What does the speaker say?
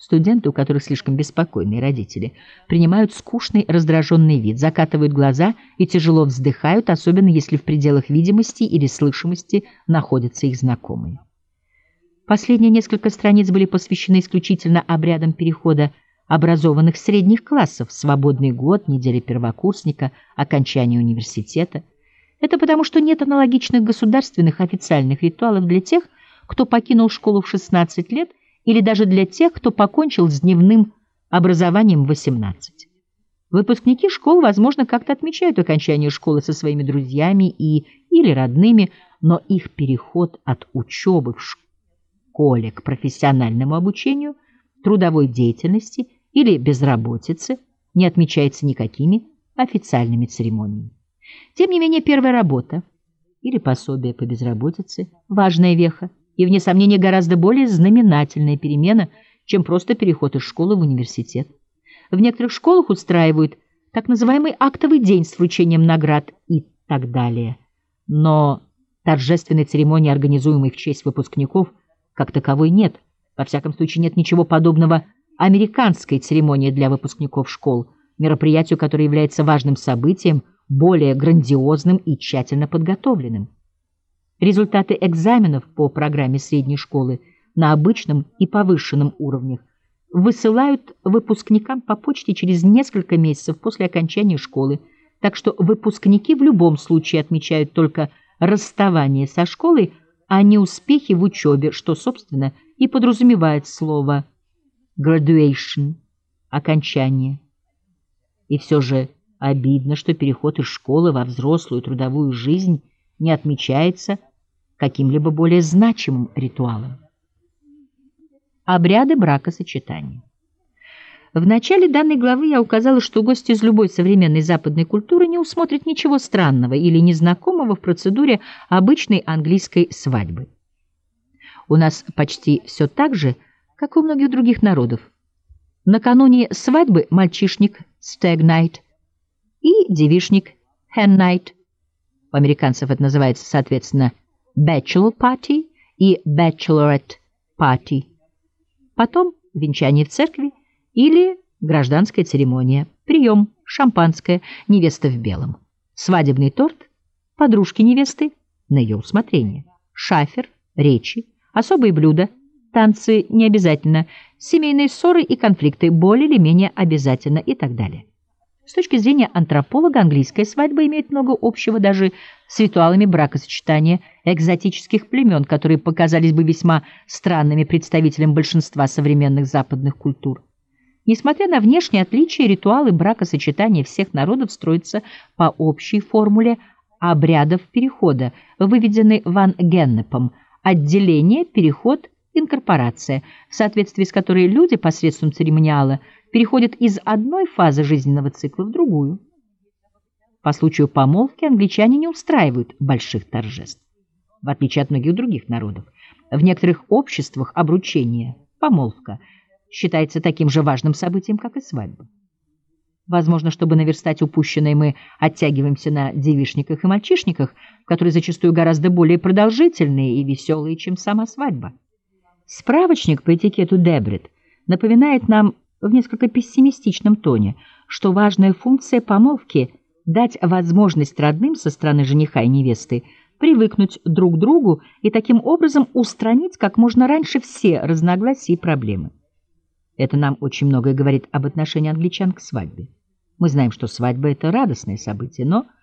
Студенты, у которых слишком беспокойные родители, принимают скучный, раздраженный вид, закатывают глаза и тяжело вздыхают, особенно если в пределах видимости или слышимости находятся их знакомые. Последние несколько страниц были посвящены исключительно обрядам перехода образованных средних классов: свободный год, неделя первокурсника, окончание университета. Это потому, что нет аналогичных государственных официальных ритуалов для тех, кто покинул школу в 16 лет, или даже для тех, кто покончил с дневным образованием в 18. Выпускники школ, возможно, как-то отмечают окончание школы со своими друзьями или родными, но их переход от учебы в школе к профессиональному обучению, трудовой деятельности или безработице не отмечается никакими официальными церемониями. Тем не менее, первая работа или пособие по безработице – важная веха и, вне сомнения, гораздо более знаменательная перемена, чем просто переход из школы в университет. В некоторых школах устраивают так называемый актовый день с вручением наград и так далее. Но торжественной церемонии, организуемой в честь выпускников, как таковой нет. Во всяком случае, нет ничего подобного американской церемонии для выпускников школ, мероприятию, которое является важным событием, более грандиозным и тщательно подготовленным. Результаты экзаменов по программе средней школы на обычном и повышенном уровнях высылают выпускникам по почте через несколько месяцев после окончания школы, так что выпускники в любом случае отмечают только расставание со школой, а не успехи в учебе, что, собственно, и подразумевает слово graduation – окончание. И все же обидно, что переход из школы во взрослую трудовую жизнь не отмечается каким-либо более значимым ритуалом. Обряды бракосочетания. В начале данной главы я указала, что гость из любой современной западной культуры не усмотрит ничего странного или незнакомого в процедуре обычной английской свадьбы. У нас почти все так же, как и у многих других народов. Накануне свадьбы мальчишник stag night и девишник hen night. У американцев это называется, соответственно, bachelor party и bachelorette party. Потом венчание в церкви или гражданская церемония, прием, шампанское, невеста в белом, свадебный торт, подружки невесты на ее усмотрение, шафер, речи, особые блюда, танцы не обязательно, семейные ссоры и конфликты более или менее обязательно и так далее. С точки зрения антрополога, английская свадьба имеет много общего даже с ритуалами бракосочетания экзотических племен, которые показались бы весьма странными представителям большинства современных западных культур. Несмотря на внешние отличия, ритуалы бракосочетания всех народов строятся по общей формуле обрядов перехода, выведенной Ван Геннепом: отделение, переход, инкорпорация, в соответствии с которой люди посредством церемониала переходят из одной фазы жизненного цикла в другую. По случаю помолвки англичане не устраивают больших торжеств, в отличие от многих других народов. В некоторых обществах обручение, помолвка, считается таким же важным событием, как и свадьба. Возможно, чтобы наверстать упущенное, мы оттягиваемся на девичниках и мальчишниках, которые зачастую гораздо более продолжительные и веселые, чем сама свадьба. Справочник по этикету Дебрет напоминает нам в несколько пессимистичном тоне, что важная функция помолвки – дать возможность родным со стороны жениха и невесты привыкнуть друг к другу и таким образом устранить как можно раньше все разногласия и проблемы. Это нам очень многое говорит об отношении англичан к свадьбе. Мы знаем, что свадьба – это радостное событие, но